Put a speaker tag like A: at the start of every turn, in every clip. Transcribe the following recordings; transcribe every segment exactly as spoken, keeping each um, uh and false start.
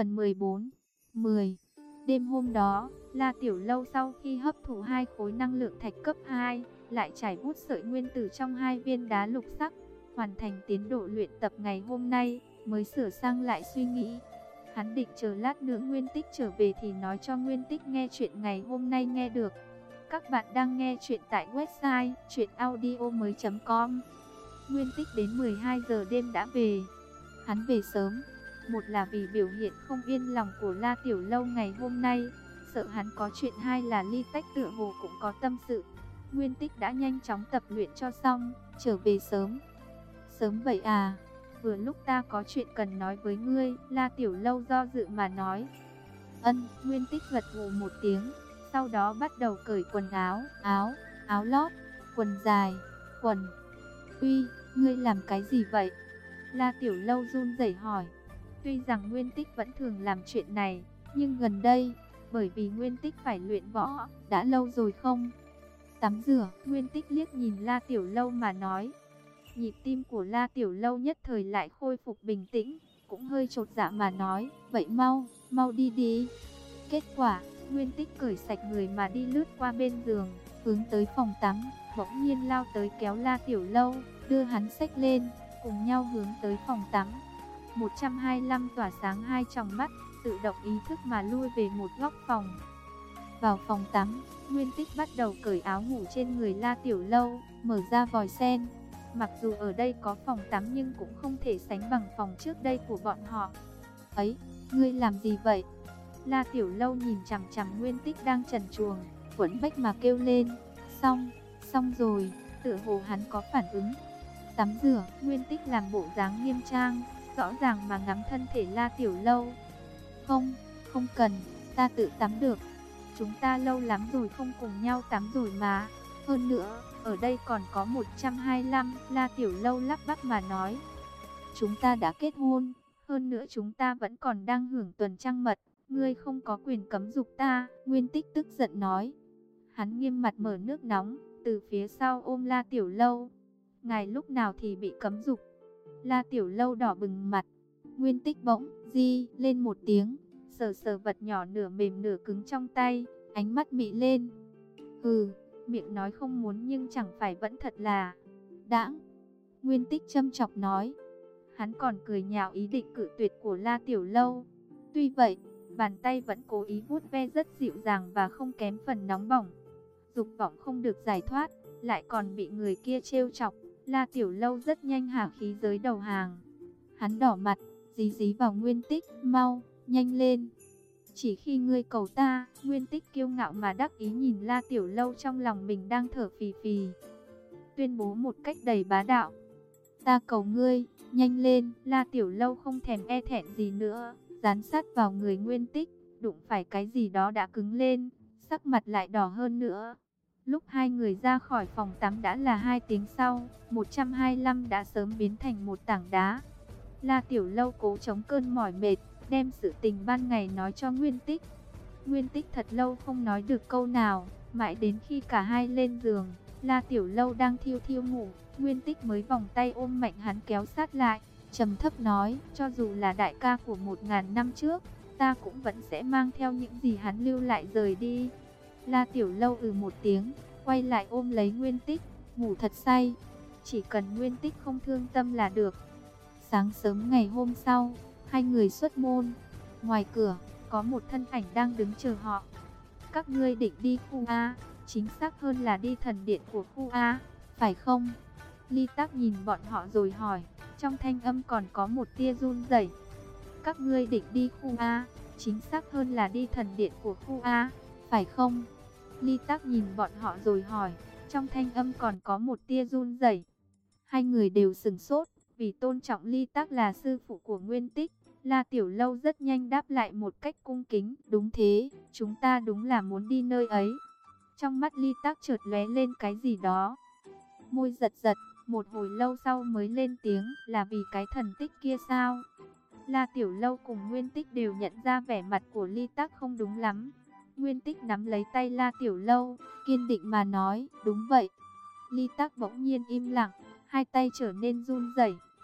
A: Phần mười bốn. mười. Đêm hôm đó, La Tiểu Lâu sau khi hấp thụ hai khối năng lượng thạch cấp hai, lại trải bút sợi nguyên tử trong hai viên đá lục sắc, hoàn thành tiến độ luyện tập ngày hôm nay, mới sửa sang lại suy nghĩ. Hắn định chờ lát nữa Nguyên Tích trở về thì nói cho Nguyên Tích nghe chuyện ngày hôm nay nghe được. Các bạn đang nghe chuyện tại website truyện audio mới chấm com. Nguyên Tích đến mười hai giờ đêm đã về. Hắn về sớm, một là vì biểu hiện không yên lòng của La Tiểu Lâu ngày hôm nay, sợ hắn có chuyện, hai là Ly Tách tựa hồ cũng có tâm sự. Nguyên Tích đã nhanh chóng tập luyện cho xong, trở về sớm. Sớm vậy à? Vừa lúc ta có chuyện cần nói với ngươi, La Tiểu Lâu do dự mà nói. Ân, Nguyên Tích gật gù một tiếng, sau đó bắt đầu cởi quần áo, áo, áo lót, quần dài, quần. Uy, ngươi làm cái gì vậy? La Tiểu Lâu run rẩy hỏi. Tuy rằng Nguyên Tích vẫn thường làm chuyện này, nhưng gần đây, bởi vì Nguyên Tích phải luyện võ, đã lâu rồi không? Tắm rửa, Nguyên Tích liếc nhìn La Tiểu Lâu mà nói. Nhịp tim của La Tiểu Lâu nhất thời lại khôi phục bình tĩnh, cũng hơi chột dạ mà nói, vậy mau, mau đi đi. Kết quả, Nguyên Tích cởi sạch người mà đi lướt qua bên giường, hướng tới phòng tắm, bỗng nhiên lao tới kéo La Tiểu Lâu, đưa hắn xách lên, cùng nhau hướng tới phòng tắm. một trăm hai mươi lăm tỏa sáng hai tròng mắt, tự động ý thức mà lui về một góc phòng. Vào phòng tắm, Nguyên Tích bắt đầu cởi áo ngủ trên người La Tiểu Lâu, mở ra vòi sen. Mặc dù ở đây có phòng tắm nhưng cũng không thể sánh bằng phòng trước đây của bọn họ. Ấy, ngươi làm gì vậy? La Tiểu Lâu nhìn chằm chằm Nguyên Tích đang trần truồng, quấn bách mà kêu lên. Xong, xong rồi, tựa hồ hắn có phản ứng. Tắm rửa, Nguyên Tích làm bộ dáng nghiêm trang, rõ ràng mà ngắm thân thể La Tiểu Lâu. Không, không cần, ta tự tắm được. Chúng ta lâu lắm rồi không cùng nhau tắm rồi mà. Hơn nữa, ở đây còn có một trăm hai mươi lăm, La Tiểu Lâu lắp bắp mà nói. Chúng ta đã kết hôn, hơn nữa chúng ta vẫn còn đang hưởng tuần trăng mật, ngươi không có quyền cấm dục ta, Nguyên Tích tức giận nói. Hắn nghiêm mặt mở nước nóng, từ phía sau ôm La Tiểu Lâu. Ngài lúc nào thì bị cấm dục? La Tiểu Lâu đỏ bừng mặt. Nguyên Tích bỗng di lên một tiếng, sờ sờ vật nhỏ nửa mềm nửa cứng trong tay, ánh mắt mị lên. Hừ, miệng nói không muốn nhưng chẳng phải vẫn thật là đãng. Nguyên Tích châm chọc nói. Hắn còn cười nhạo ý định cự tuyệt của La Tiểu Lâu. Tuy vậy, bàn tay vẫn cố ý vuốt ve rất dịu dàng và không kém phần nóng bỏng. Dục vọng không được giải thoát, lại còn bị người kia trêu chọc. La Tiểu Lâu rất nhanh hả khí giới đầu hàng. Hắn đỏ mặt, dí dí vào Nguyên Tích, mau, nhanh lên. Chỉ khi ngươi cầu ta, Nguyên Tích kiêu ngạo mà đắc ý nhìn La Tiểu Lâu trong lòng mình đang thở phì phì. Tuyên bố một cách đầy bá đạo. Ta cầu ngươi, nhanh lên. La Tiểu Lâu không thèm e thẹn gì nữa, dán sát vào người Nguyên Tích, đụng phải cái gì đó đã cứng lên, sắc mặt lại đỏ hơn nữa. Lúc hai người ra khỏi phòng tắm đã là hai tiếng sau, một trăm hai mươi lăm đã sớm biến thành một tảng đá. La Tiểu Lâu cố chống cơn mỏi mệt, đem sự tình ban ngày nói cho Nguyên Tích. Nguyên Tích thật lâu không nói được câu nào, mãi đến khi cả hai lên giường, La Tiểu Lâu đang thiêu thiêu ngủ, Nguyên Tích mới vòng tay ôm mạnh hắn kéo sát lại, trầm thấp nói, cho dù là đại ca của một ngàn năm trước, ta cũng vẫn sẽ mang theo những gì hắn lưu lại rời đi. La Tiểu Lâu ừ một tiếng, quay lại ôm lấy Nguyên Tích, ngủ thật say, chỉ cần Nguyên Tích không thương tâm là được. Sáng sớm ngày hôm sau, hai người xuất môn. Ngoài cửa, có một thân ảnh đang đứng chờ họ. Các ngươi định đi khu A, chính xác hơn là đi thần điện của khu A, phải không? Ly Tắc nhìn bọn họ rồi hỏi, trong thanh âm còn có một tia run rẩy. Các ngươi định đi khu A, chính xác hơn là đi thần điện của khu A, phải không? Ly Tắc nhìn bọn họ rồi hỏi, trong thanh âm còn có một tia run rẩy. Hai người đều sửng sốt, vì tôn trọng Ly Tắc là sư phụ của Nguyên Tích. La Tiểu Lâu rất nhanh đáp lại một cách cung kính, đúng thế, chúng ta đúng là muốn đi nơi ấy. Trong mắt Ly Tắc chợt lóe lên cái gì đó. Môi giật giật, một hồi lâu sau mới lên tiếng, là vì cái thần tích kia sao? La Tiểu Lâu cùng Nguyên Tích đều nhận ra vẻ mặt của Ly Tắc không đúng lắm. Nguyên Tích nắm lấy tay La Tiểu Lâu, kiên định mà nói, đúng vậy. Ly Tắc bỗng nhiên im lặng, hai tay trở nên run rẩy,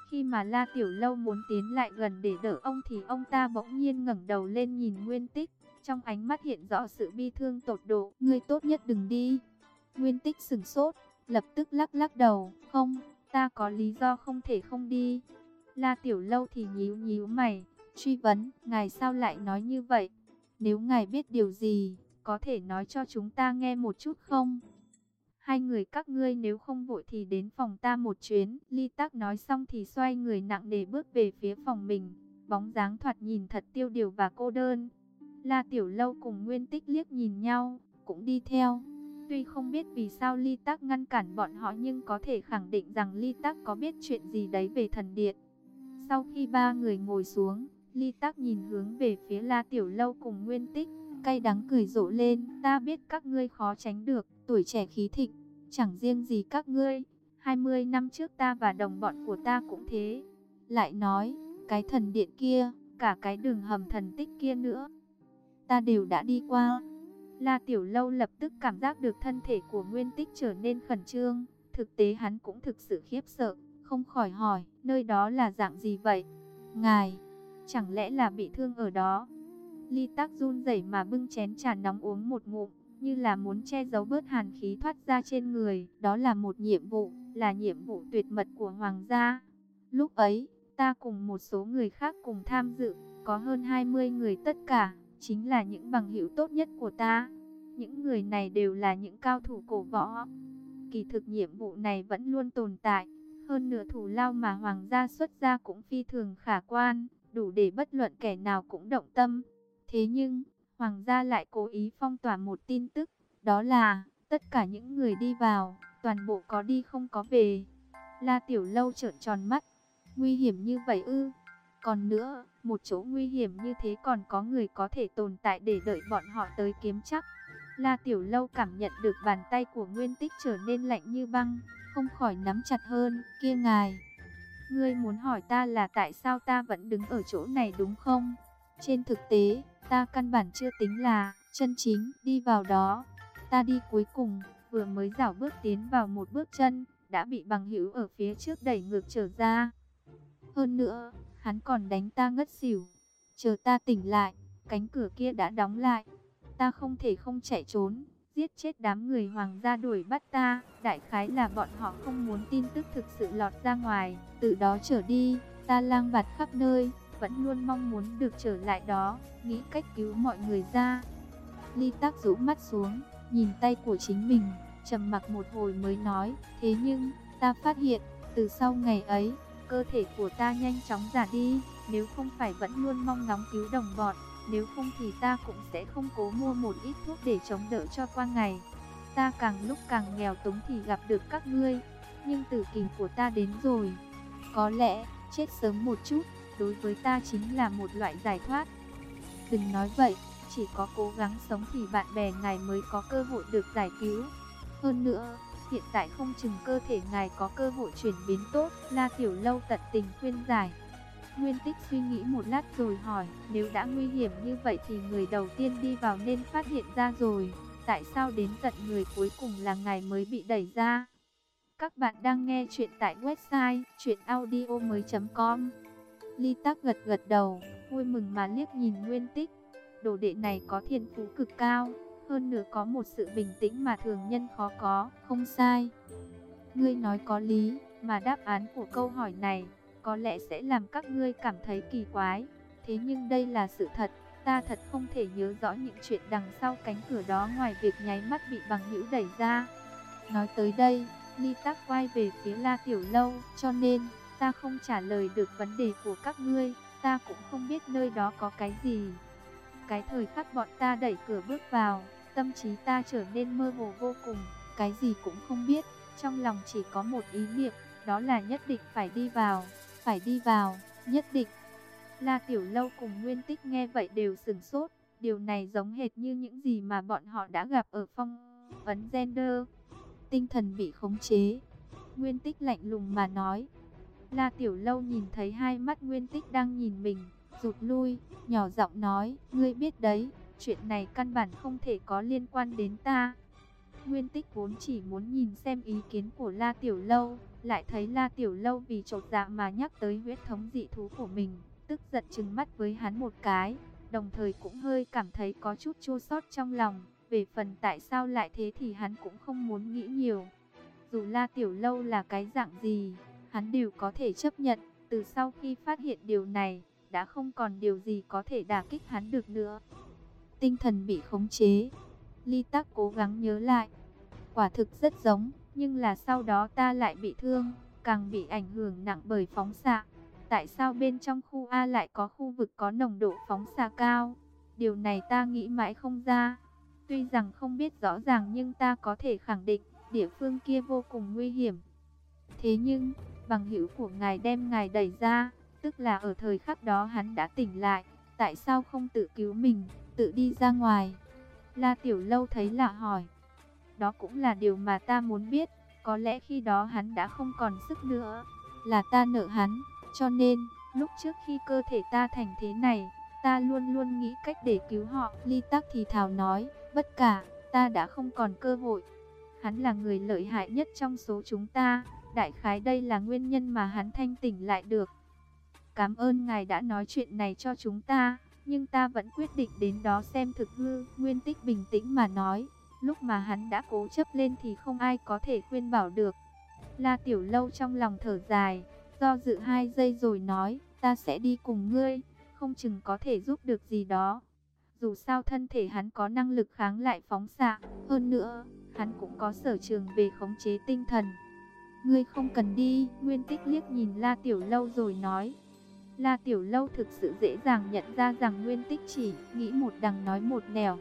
A: Khi mà La Tiểu Lâu muốn tiến lại gần để đỡ ông thì ông ta bỗng nhiên ngẩng đầu lên nhìn Nguyên Tích, trong ánh mắt hiện rõ sự bi thương tột độ. Ngươi tốt nhất đừng đi. Nguyên Tích sửng sốt, lập tức lắc lắc đầu. Không, ta có lý do không thể không đi. La Tiểu Lâu thì nhíu nhíu mày, truy vấn, ngài sao lại nói như vậy? Nếu ngài biết điều gì, có thể nói cho chúng ta nghe một chút không? Hai người các ngươi nếu không vội thì đến phòng ta một chuyến. Ly Tắc nói xong thì xoay người nặng nề bước về phía phòng mình. Bóng dáng thoạt nhìn thật tiêu điều và cô đơn. La Tiểu Lâu cùng Nguyên Tích liếc nhìn nhau, cũng đi theo. Tuy không biết vì sao Ly Tắc ngăn cản bọn họ nhưng có thể khẳng định rằng Ly Tắc có biết chuyện gì đấy về thần điện. Sau khi ba người ngồi xuống, Ly Tắc nhìn hướng về phía La Tiểu Lâu cùng Nguyên Tích, cay đắng cười rộ lên. Ta biết các ngươi khó tránh được, tuổi trẻ khí thịnh, chẳng riêng gì các ngươi. hai mươi năm trước ta và đồng bọn của ta cũng thế. Lại nói, cái thần điện kia, cả cái đường hầm thần tích kia nữa, ta đều đã đi qua. La Tiểu Lâu lập tức cảm giác được thân thể của Nguyên Tích trở nên khẩn trương. Thực tế hắn cũng thực sự khiếp sợ, không khỏi hỏi, nơi đó là dạng gì vậy? Ngài, chẳng lẽ là bị thương ở đó? Ly Tắc run rẩy mà bưng chén trà nóng uống một ngụm, như là muốn che giấu bớt hàn khí thoát ra trên người. Đó là một nhiệm vụ, là nhiệm vụ tuyệt mật của Hoàng gia. Lúc ấy, ta cùng một số người khác cùng tham dự, có hơn hai mươi người tất cả, chính là những bằng hữu tốt nhất của ta. Những người này đều là những cao thủ cổ võ. Kỳ thực nhiệm vụ này vẫn luôn tồn tại. Hơn nửa thù lao mà Hoàng gia xuất ra cũng phi thường khả quan, đủ để bất luận kẻ nào cũng động tâm. Thế nhưng, Hoàng gia lại cố ý phong tỏa một tin tức, đó là tất cả những người đi vào, toàn bộ có đi không có về. La Tiểu Lâu trợn tròn mắt, nguy hiểm như vậy ư? Còn nữa, một chỗ nguy hiểm như thế còn có người có thể tồn tại để đợi bọn họ tới kiếm chắc. La Tiểu Lâu cảm nhận được bàn tay của Nguyên Tích trở nên lạnh như băng, không khỏi nắm chặt hơn. Kia ngài, ngươi muốn hỏi ta là tại sao ta vẫn đứng ở chỗ này đúng không? Trên thực tế, ta căn bản chưa tính là chân chính đi vào đó. Ta đi cuối cùng, vừa mới dảo bước tiến vào một bước chân, đã bị bằng hữu ở phía trước đẩy ngược trở ra. Hơn nữa, hắn còn đánh ta ngất xỉu. Chờ ta tỉnh lại, cánh cửa kia đã đóng lại. Ta không thể không chạy trốn, giết chết đám người Hoàng gia đuổi bắt ta. Đại khái là bọn họ không muốn tin tức thực sự lọt ra ngoài. Từ đó trở đi, ta lang bạt khắp nơi, vẫn luôn mong muốn được trở lại đó, nghĩ cách cứu mọi người ra. Ly Tắc rũ mắt xuống, nhìn tay của chính mình, trầm mặc một hồi mới nói, thế nhưng, ta phát hiện, từ sau ngày ấy, cơ thể của ta nhanh chóng già đi. Nếu không phải vẫn luôn mong ngóng cứu đồng bọn, nếu không thì ta cũng sẽ không cố mua một ít thuốc để chống đỡ cho qua ngày. Ta càng lúc càng nghèo túng thì gặp được các ngươi, nhưng tử kỳ của ta đến rồi. Có lẽ, chết sớm một chút, đối với ta chính là một loại giải thoát. Đừng nói vậy, chỉ có cố gắng sống thì bạn bè ngài mới có cơ hội được giải cứu. Hơn nữa, hiện tại không chừng cơ thể ngài có cơ hội chuyển biến tốt. La Tiểu Lâu tận tình khuyên giải. Nguyên Tích suy nghĩ một lát rồi hỏi, nếu đã nguy hiểm như vậy thì người đầu tiên đi vào nên phát hiện ra rồi. Tại sao đến tận người cuối cùng là ngài mới bị đẩy ra? Các bạn đang nghe chuyện tại website truyện audio mới chấm com. Ly Tắc gật gật đầu, vui mừng mà liếc nhìn Nguyên Tích. Đồ đệ này có thiên phú cực cao, hơn nữa có một sự bình tĩnh mà thường nhân khó có. Không sai, ngươi nói có lý, mà đáp án của câu hỏi này có lẽ sẽ làm các ngươi cảm thấy kỳ quái. Thế nhưng đây là sự thật, ta thật không thể nhớ rõ những chuyện đằng sau cánh cửa đó ngoài việc nháy mắt bị bằng hữu đẩy ra. Nói tới đây, Ly Tắc quay về phía La Tiểu Lâu, cho nên ta không trả lời được vấn đề của các ngươi, ta cũng không biết nơi đó có cái gì. Cái thời khắc bọn ta đẩy cửa bước vào, tâm trí ta trở nên mơ hồ vô cùng, cái gì cũng không biết, trong lòng chỉ có một ý niệm, đó là nhất định phải đi vào, phải đi vào, nhất định. La Tiểu Lâu cùng Nguyên Tích nghe vậy đều sửng sốt, điều này giống hệt như những gì mà bọn họ đã gặp ở phong ấn Gender. Tinh thần bị khống chế. Nguyên Tích lạnh lùng mà nói. La Tiểu Lâu nhìn thấy hai mắt Nguyên Tích đang nhìn mình, rụt lui, nhỏ giọng nói, ngươi biết đấy, chuyện này căn bản không thể có liên quan đến ta. Nguyên Tích vốn chỉ muốn nhìn xem ý kiến của La Tiểu Lâu, lại thấy La Tiểu Lâu vì chột dạ mà nhắc tới huyết thống dị thú của mình, tức giận trừng mắt với hắn một cái, đồng thời cũng hơi cảm thấy có chút chua xót trong lòng. Về phần tại sao lại thế thì hắn cũng không muốn nghĩ nhiều. Dù La Tiểu Lâu là cái dạng gì, hắn đều có thể chấp nhận. Từ sau khi phát hiện điều này, đã không còn điều gì có thể đả kích hắn được nữa. Tinh thần bị khống chế. Ly Tắc cố gắng nhớ lại. Quả thực rất giống, nhưng là sau đó ta lại bị thương, càng bị ảnh hưởng nặng bởi phóng xạ. Tại sao bên trong khu A lại có khu vực có nồng độ phóng xạ cao? Điều này ta nghĩ mãi không ra. Tuy rằng không biết rõ ràng nhưng ta có thể khẳng định địa phương kia vô cùng nguy hiểm. Thế nhưng, bằng hữu của ngài đem ngài đẩy ra, tức là ở thời khắc đó hắn đã tỉnh lại. Tại sao không tự cứu mình, tự đi ra ngoài? La Tiểu Lâu thấy lạ hỏi. Đó cũng là điều mà ta muốn biết. Có lẽ khi đó hắn đã không còn sức nữa. Là ta nợ hắn. Cho nên, lúc trước khi cơ thể ta thành thế này, ta luôn luôn nghĩ cách để cứu họ. Ly Tắc thì thào nói, bất cả, ta đã không còn cơ hội. Hắn là người lợi hại nhất trong số chúng ta. Đại khái đây là nguyên nhân mà hắn thanh tỉnh lại được. Cảm ơn ngài đã nói chuyện này cho chúng ta, nhưng ta vẫn quyết định đến đó xem thực hư. Nguyên Tích bình tĩnh mà nói, lúc mà hắn đã cố chấp lên thì không ai có thể khuyên bảo được. La Tiểu Lâu trong lòng thở dài, do dự hai giây rồi nói, ta sẽ đi cùng ngươi, không chừng có thể giúp được gì đó. Dù sao thân thể hắn có năng lực kháng lại phóng xạ, hơn nữa, hắn cũng có sở trường về khống chế tinh thần. Ngươi không cần đi. Nguyên Tích liếc nhìn La Tiểu Lâu rồi nói. La Tiểu Lâu thực sự dễ dàng nhận ra rằng Nguyên Tích chỉ nghĩ một đằng nói một nẻo.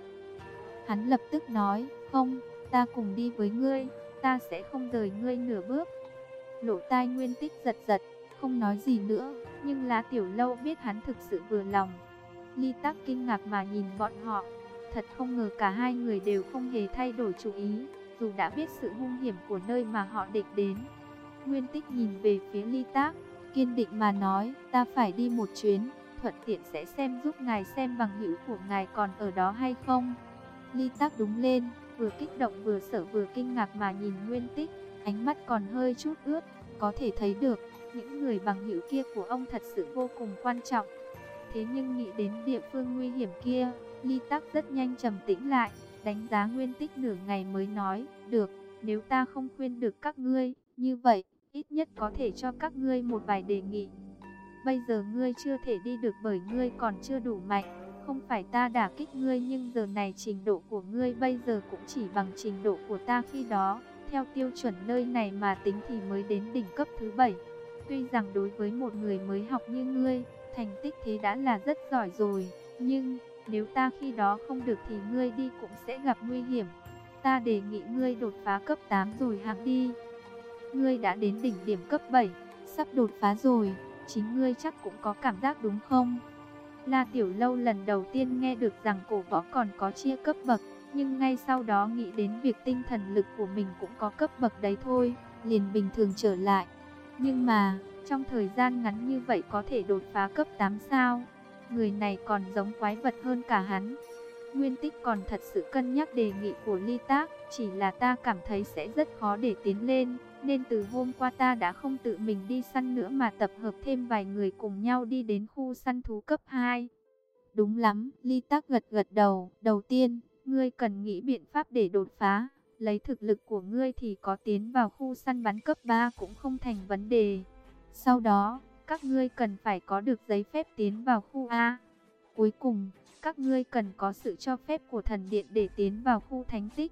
A: Hắn lập tức nói, không, ta cùng đi với ngươi, ta sẽ không rời ngươi nửa bước. Lỗ tai Nguyên Tích giật giật, không nói gì nữa, nhưng La Tiểu Lâu biết hắn thực sự vừa lòng. Ly Tắc kinh ngạc mà nhìn bọn họ, thật không ngờ cả hai người đều không hề thay đổi chủ ý, dù đã biết sự hung hiểm của nơi mà họ định đến. Nguyên Tích nhìn về phía Ly Tắc, kiên định mà nói, ta phải đi một chuyến, thuận tiện sẽ xem giúp ngài xem bằng hữu của ngài còn ở đó hay không. Ly Tắc đúng lên, vừa kích động vừa sợ vừa kinh ngạc mà nhìn Nguyên Tích, ánh mắt còn hơi chút ướt, có thể thấy được, những người bằng hữu kia của ông thật sự vô cùng quan trọng. Thế nhưng nghĩ đến địa phương nguy hiểm kia, Ly Tắc rất nhanh trầm tĩnh lại, đánh giá Nguyên Tích nửa ngày mới nói, được, nếu ta không khuyên được các ngươi, như vậy, ít nhất có thể cho các ngươi một vài đề nghị. Bây giờ ngươi chưa thể đi được bởi ngươi còn chưa đủ mạnh. Không phải ta đả kích ngươi, nhưng giờ này trình độ của ngươi bây giờ cũng chỉ bằng trình độ của ta khi đó. Theo tiêu chuẩn nơi này mà tính thì mới đến đỉnh cấp thứ bảy. Tuy rằng đối với một người mới học như ngươi, thành tích thế đã là rất giỏi rồi. Nhưng, nếu ta khi đó không được thì ngươi đi cũng sẽ gặp nguy hiểm. Ta đề nghị ngươi đột phá cấp tám rồi hãng đi. Ngươi đã đến đỉnh điểm cấp bảy, sắp đột phá rồi, chính ngươi chắc cũng có cảm giác đúng không? La Tiểu Lâu lần đầu tiên nghe được rằng cổ võ còn có chia cấp bậc, nhưng ngay sau đó nghĩ đến việc tinh thần lực của mình cũng có cấp bậc đấy thôi, liền bình thường trở lại. Nhưng mà, trong thời gian ngắn như vậy có thể đột phá cấp tám sao? Người này còn giống quái vật hơn cả hắn. Nguyên Tích còn thật sự cân nhắc đề nghị của Ly Tắc, chỉ là ta cảm thấy sẽ rất khó để tiến lên, nên từ hôm qua ta đã không tự mình đi săn nữa mà tập hợp thêm vài người cùng nhau đi đến khu săn thú cấp hai. Đúng lắm, Ly Tắc gật gật đầu. Đầu tiên, ngươi cần nghĩ biện pháp để đột phá. Lấy thực lực của ngươi thì có tiến vào khu săn bắn cấp ba cũng không thành vấn đề. Sau đó, các ngươi cần phải có được giấy phép tiến vào khu A. Cuối cùng, các ngươi cần có sự cho phép của thần điện để tiến vào khu thánh tích.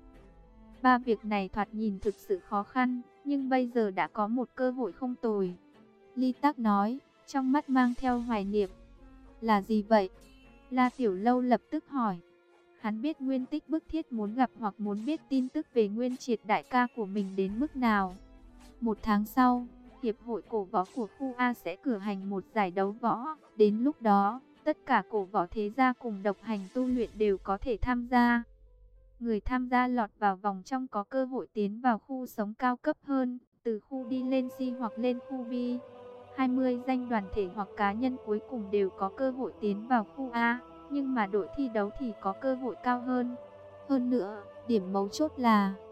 A: Ba việc này thoạt nhìn thực sự khó khăn, nhưng bây giờ đã có một cơ hội không tồi. Ly Tắc nói, trong mắt mang theo hoài niệm. Là gì vậy? La Tiểu Lâu lập tức hỏi. Hắn biết Nguyên Tích bức thiết muốn gặp hoặc muốn biết tin tức về Nguyên Triệt đại ca của mình đến mức nào. Một tháng sau, Hiệp hội cổ võ của khu A sẽ cử hành một giải đấu võ. Đến lúc đó, tất cả cổ võ thế gia cùng độc hành tu luyện đều có thể tham gia. Người tham gia lọt vào vòng trong có cơ hội tiến vào khu sống cao cấp hơn, từ khu đi lên C hoặc lên khu B. hai mươi danh đoàn thể hoặc cá nhân cuối cùng đều có cơ hội tiến vào khu A, nhưng mà đội thi đấu thì có cơ hội cao hơn. Hơn nữa, điểm mấu chốt là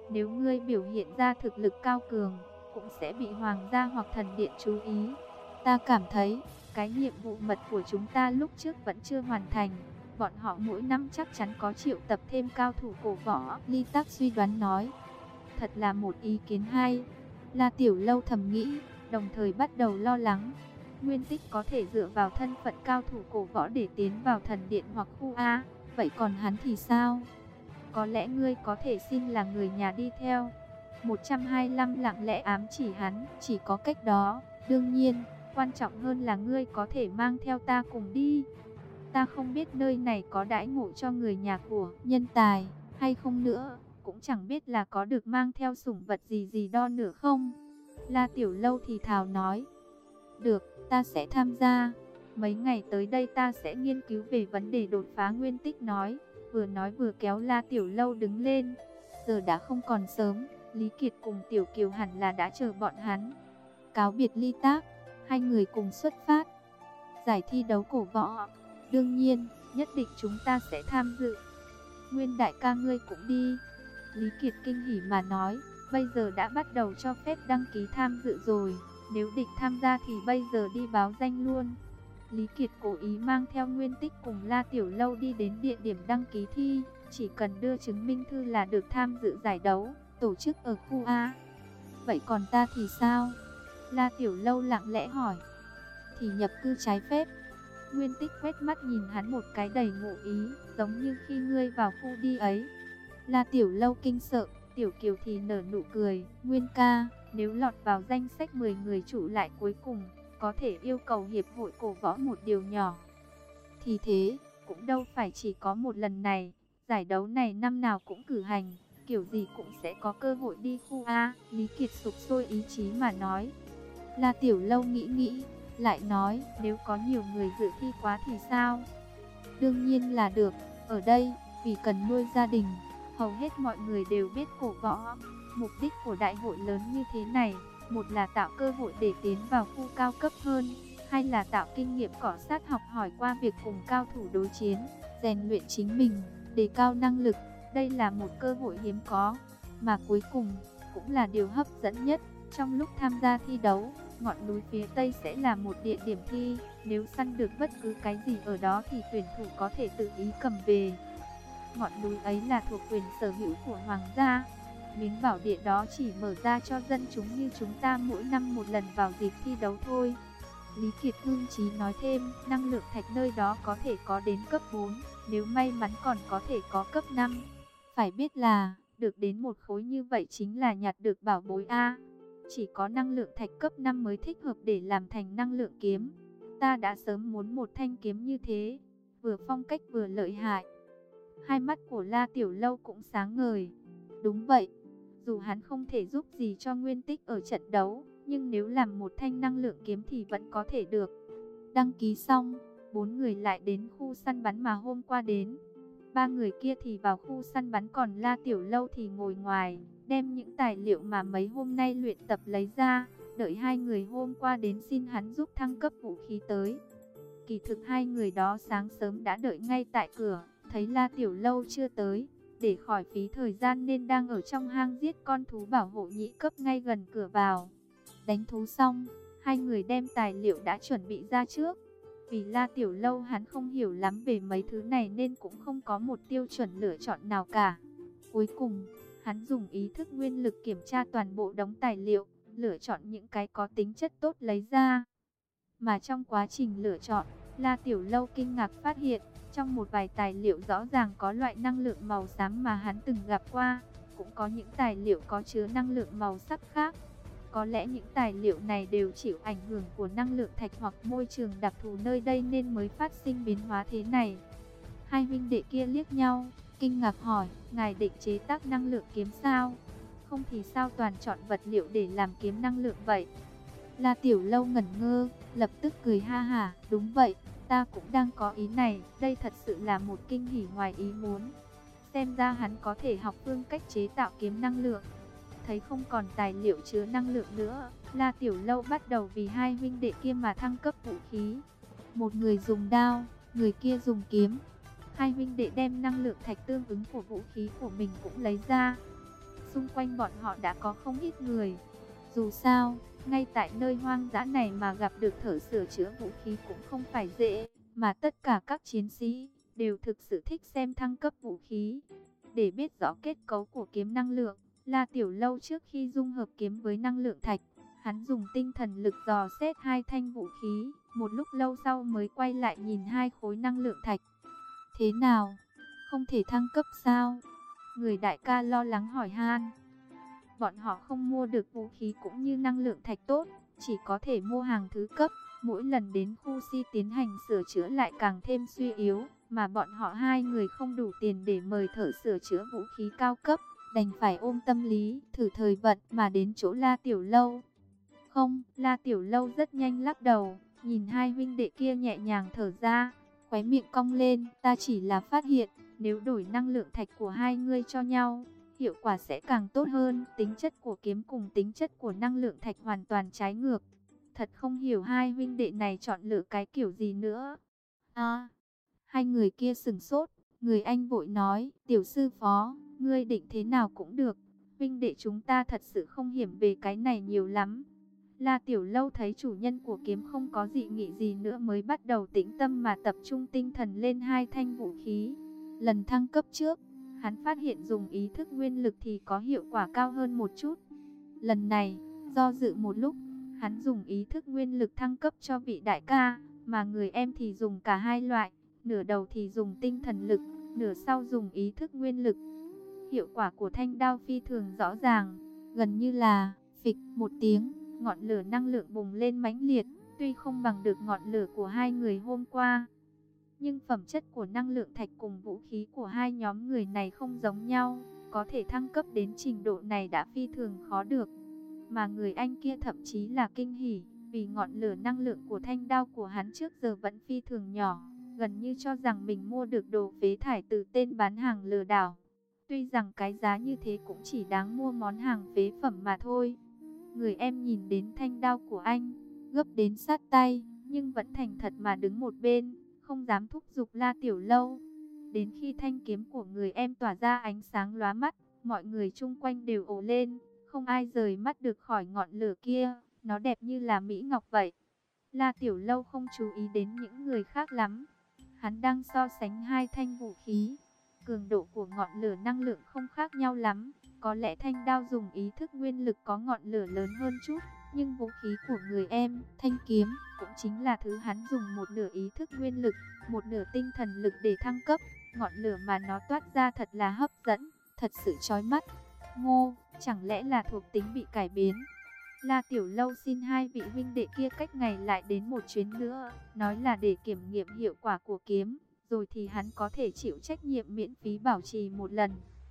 A: Nếu ngươi biểu hiện ra thực lực cao cường, cũng sẽ bị hoàng gia hoặc thần điện chú ý. Ta cảm thấy, cái nhiệm vụ mật của chúng ta lúc trước vẫn chưa hoàn thành. Bọn họ mỗi năm chắc chắn có triệu tập thêm cao thủ cổ võ. Ly Tắc suy đoán nói. Thật là một ý kiến hay. La Tiểu Lâu thầm nghĩ, đồng thời bắt đầu lo lắng. Nguyên Tích có thể dựa vào thân phận cao thủ cổ võ để tiến vào thần điện hoặc khu A. Vậy còn hắn thì sao? Có lẽ ngươi có thể xin là người nhà đi theo. một trăm hai mươi lăm lặng lẽ ám chỉ hắn, chỉ có cách đó. Đương nhiên, quan trọng hơn là ngươi có thể mang theo ta cùng đi. Ta không biết nơi này có đãi ngộ cho người nhà của nhân tài hay không nữa, cũng chẳng biết là có được mang theo sủng vật gì gì đo nữa không. La Tiểu Lâu thì thào nói. Được, ta sẽ tham gia. Mấy ngày tới đây ta sẽ nghiên cứu về vấn đề đột phá. Nguyên Tích nói, vừa nói vừa kéo La Tiểu Lâu đứng lên. Giờ đã không còn sớm, Lý Kiệt cùng Tiểu Kiều hẳn là đã chờ bọn hắn. Cáo biệt Ly Tác, hai người cùng xuất phát. Giải thi đấu cổ võ, đương nhiên, nhất định chúng ta sẽ tham dự. Nguyên đại ca ngươi cũng đi. Lý Kiệt kinh hỉ mà nói, bây giờ đã bắt đầu cho phép đăng ký tham dự rồi. Nếu định tham gia thì bây giờ đi báo danh luôn. Lý Kiệt cố ý mang theo Nguyên Tích cùng La Tiểu Lâu đi đến địa điểm đăng ký thi. Chỉ cần đưa chứng minh thư là được tham dự giải đấu, tổ chức ở khu A. Vậy còn ta thì sao? La Tiểu Lâu lặng lẽ hỏi. Thì nhập cư trái phép. Nguyên Tích quét mắt nhìn hắn một cái đầy ngụ ý, giống như khi ngươi vào khu đi ấy. La Tiểu Lâu kinh sợ, Tiểu Kiều thì nở nụ cười. Nguyên ca, nếu lọt vào danh sách mười người trụ lại cuối cùng, có thể yêu cầu hiệp hội cổ võ một điều nhỏ. Thì thế, cũng đâu phải chỉ có một lần này, giải đấu này năm nào cũng cử hành, kiểu gì cũng sẽ có cơ hội đi khu A. Lý Kiệt sục sôi ý chí mà nói. La Tiểu Lâu nghĩ nghĩ, lại nói, nếu có nhiều người dự thi quá thì sao? Đương nhiên là được, ở đây, vì cần nuôi gia đình, hầu hết mọi người đều biết cổ võ. Mục đích của đại hội lớn như thế này, một là tạo cơ hội để tiến vào khu cao cấp hơn, hai là tạo kinh nghiệm cọ sát học hỏi qua việc cùng cao thủ đối chiến, rèn luyện chính mình, đề cao năng lực. Đây là một cơ hội hiếm có, mà cuối cùng, cũng là điều hấp dẫn nhất. Trong lúc tham gia thi đấu, ngọn núi phía Tây sẽ là một địa điểm thi. Nếu săn được bất cứ cái gì ở đó thì tuyển thủ có thể tự ý cầm về. Ngọn núi ấy là thuộc quyền sở hữu của Hoàng gia. Miếng bảo địa đó chỉ mở ra cho dân chúng như chúng ta mỗi năm một lần vào dịp thi đấu thôi. Lý Kiệt hưng chí nói thêm, năng lượng thạch nơi đó có thể có đến cấp bốn, nếu may mắn còn có thể có cấp năm. Phải biết là, được đến một khối như vậy chính là nhặt được bảo bối A. Chỉ có năng lượng thạch cấp năm mới thích hợp để làm thành năng lượng kiếm. Ta đã sớm muốn một thanh kiếm như thế, vừa phong cách vừa lợi hại. Hai mắt của La Tiểu Lâu cũng sáng ngời. Đúng vậy, dù hắn không thể giúp gì cho Nguyên Tích ở trận đấu, nhưng nếu làm một thanh năng lượng kiếm thì vẫn có thể được. Đăng ký xong, bốn người lại đến khu săn bắn mà hôm qua đến. Ba người kia thì vào khu săn bắn, còn La Tiểu Lâu thì ngồi ngoài, đem những tài liệu mà mấy hôm nay luyện tập lấy ra, đợi hai người hôm qua đến xin hắn giúp thăng cấp vũ khí tới. Kỳ thực hai người đó sáng sớm đã đợi ngay tại cửa, thấy La Tiểu Lâu chưa tới, để khỏi phí thời gian nên đang ở trong hang giết con thú bảo hộ nhị cấp ngay gần cửa vào. Đánh thú xong, hai người đem tài liệu đã chuẩn bị ra trước. Vì La Tiểu Lâu hắn không hiểu lắm về mấy thứ này nên cũng không có một tiêu chuẩn lựa chọn nào cả. Cuối cùng, hắn dùng ý thức nguyên lực kiểm tra toàn bộ đống tài liệu, lựa chọn những cái có tính chất tốt lấy ra. Mà trong quá trình lựa chọn, La Tiểu Lâu kinh ngạc phát hiện, trong một vài tài liệu rõ ràng có loại năng lượng màu xám mà hắn từng gặp qua, cũng có những tài liệu có chứa năng lượng màu sắc khác. Có lẽ những tài liệu này đều chịu ảnh hưởng của năng lượng thạch hoặc môi trường đặc thù nơi đây nên mới phát sinh biến hóa thế này. Hai huynh đệ kia liếc nhau, kinh ngạc hỏi, ngài định chế tác năng lượng kiếm sao? Không thì sao toàn chọn vật liệu để làm kiếm năng lượng vậy? La Tiểu Lâu ngẩn ngơ, lập tức cười ha hả, đúng vậy, ta cũng đang có ý này, đây thật sự là một kinh hỉ ngoài ý muốn. Xem ra hắn có thể học phương cách chế tạo kiếm năng lượng. Thấy không còn tài liệu chứa năng lượng nữa, La Tiểu Lâu bắt đầu vì hai huynh đệ kia mà thăng cấp vũ khí. Một người dùng đao, người kia dùng kiếm. Hai huynh đệ đem năng lượng thạch tương ứng của vũ khí của mình cũng lấy ra. xung quanh bọn họ đã có không ít người. Dù sao, ngay tại nơi hoang dã này mà gặp được thợ sửa chữa vũ khí cũng không phải dễ, mà tất cả các chiến sĩ đều thực sự thích xem thăng cấp vũ khí. Để biết rõ kết cấu của kiếm năng lượng, La Tiểu Lâu trước khi dung hợp kiếm với năng lượng thạch, hắn dùng tinh thần lực dò xét hai thanh vũ khí, một lúc lâu sau mới quay lại nhìn hai khối năng lượng thạch. Thế nào? Không thể thăng cấp sao? Người đại ca lo lắng hỏi han. Bọn họ không mua được vũ khí cũng như năng lượng thạch tốt, chỉ có thể mua hàng thứ cấp. Mỗi lần đến khu si tiến hành sửa chữa lại càng thêm suy yếu, mà bọn họ hai người không đủ tiền để mời thợ sửa chữa vũ khí cao cấp, đành phải ôm tâm lý, thử thời vận mà đến chỗ La Tiểu Lâu. Không, La Tiểu Lâu rất nhanh lắc đầu, nhìn hai huynh đệ kia nhẹ nhàng thở ra, khóe miệng cong lên, ta chỉ là phát hiện, nếu đổi năng lượng thạch của hai ngươi cho nhau, hiệu quả sẽ càng tốt hơn. Tính chất của kiếm cùng tính chất của năng lượng thạch hoàn toàn trái ngược. Thật không hiểu hai huynh đệ này chọn lựa cái kiểu gì nữa. À, hai người kia sừng sốt, người anh vội nói, tiểu sư phó, ngươi định thế nào cũng được. Huynh đệ chúng ta thật sự không hiểm về cái này nhiều lắm. La Tiểu Lâu thấy chủ nhân của kiếm không có dị nghị gì nữa mới bắt đầu tĩnh tâm mà tập trung tinh thần lên hai thanh vũ khí. Lần thăng cấp trước, hắn phát hiện dùng ý thức nguyên lực thì có hiệu quả cao hơn một chút. Lần này, do dự một lúc, hắn dùng ý thức nguyên lực thăng cấp cho vị đại ca, mà người em thì dùng cả hai loại, nửa đầu thì dùng tinh thần lực, nửa sau dùng ý thức nguyên lực. Hiệu quả của thanh đao phi thường rõ ràng, gần như là phịch một tiếng, ngọn lửa năng lượng bùng lên mãnh liệt, tuy không bằng được ngọn lửa của hai người hôm qua, nhưng phẩm chất của năng lượng thạch cùng vũ khí của hai nhóm người này không giống nhau, có thể thăng cấp đến trình độ này đã phi thường khó được. Mà người anh kia thậm chí là kinh hỉ, vì ngọn lửa năng lượng của thanh đao của hắn trước giờ vẫn phi thường nhỏ, gần như cho rằng mình mua được đồ phế thải từ tên bán hàng lừa đảo. Tuy rằng cái giá như thế cũng chỉ đáng mua món hàng phế phẩm mà thôi. Người em nhìn đến thanh đao của anh, gấp đến sát tay, nhưng vẫn thành thật mà đứng một bên, không dám thúc giục La Tiểu Lâu. Đến khi thanh kiếm của người em tỏa ra ánh sáng lóa mắt, mọi người chung quanh đều ồ lên, không ai rời mắt được khỏi ngọn lửa kia, nó đẹp như là mỹ ngọc vậy. La Tiểu Lâu không chú ý đến những người khác lắm, hắn đang so sánh hai thanh vũ khí. Cường độ của ngọn lửa năng lượng không khác nhau lắm, có lẽ thanh đao dùng ý thức nguyên lực có ngọn lửa lớn hơn chút, nhưng vũ khí của người em, thanh kiếm, cũng chính là thứ hắn dùng một nửa ý thức nguyên lực, một nửa tinh thần lực để thăng cấp. Ngọn lửa mà nó toát ra thật là hấp dẫn, thật sự chói mắt. Ngô, chẳng lẽ là thuộc tính bị cải biến? La Tiểu Lâu xin hai vị huynh đệ kia cách ngày lại đến một chuyến nữa, nói là để kiểm nghiệm hiệu quả của kiếm, rồi thì hắn có thể chịu trách nhiệm miễn phí bảo trì một lần.